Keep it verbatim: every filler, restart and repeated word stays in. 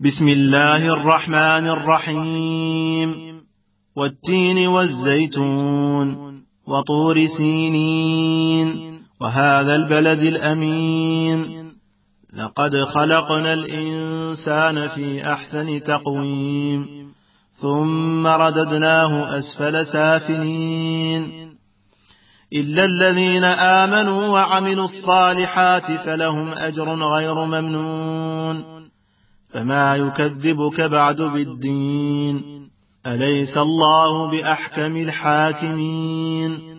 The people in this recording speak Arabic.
بسم الله الرحمن الرحيم. والتين والزيتون وطور سينين وهذا البلد الأمين لقد خلقنا الإنسان في أحسن تقويم ثم رددناه أسفل سافلين إلا الذين آمنوا وعملوا الصالحات فلهم أجر غير ممنون فما يكذبك بعد بالدين أليس الله بأحكم الحاكمين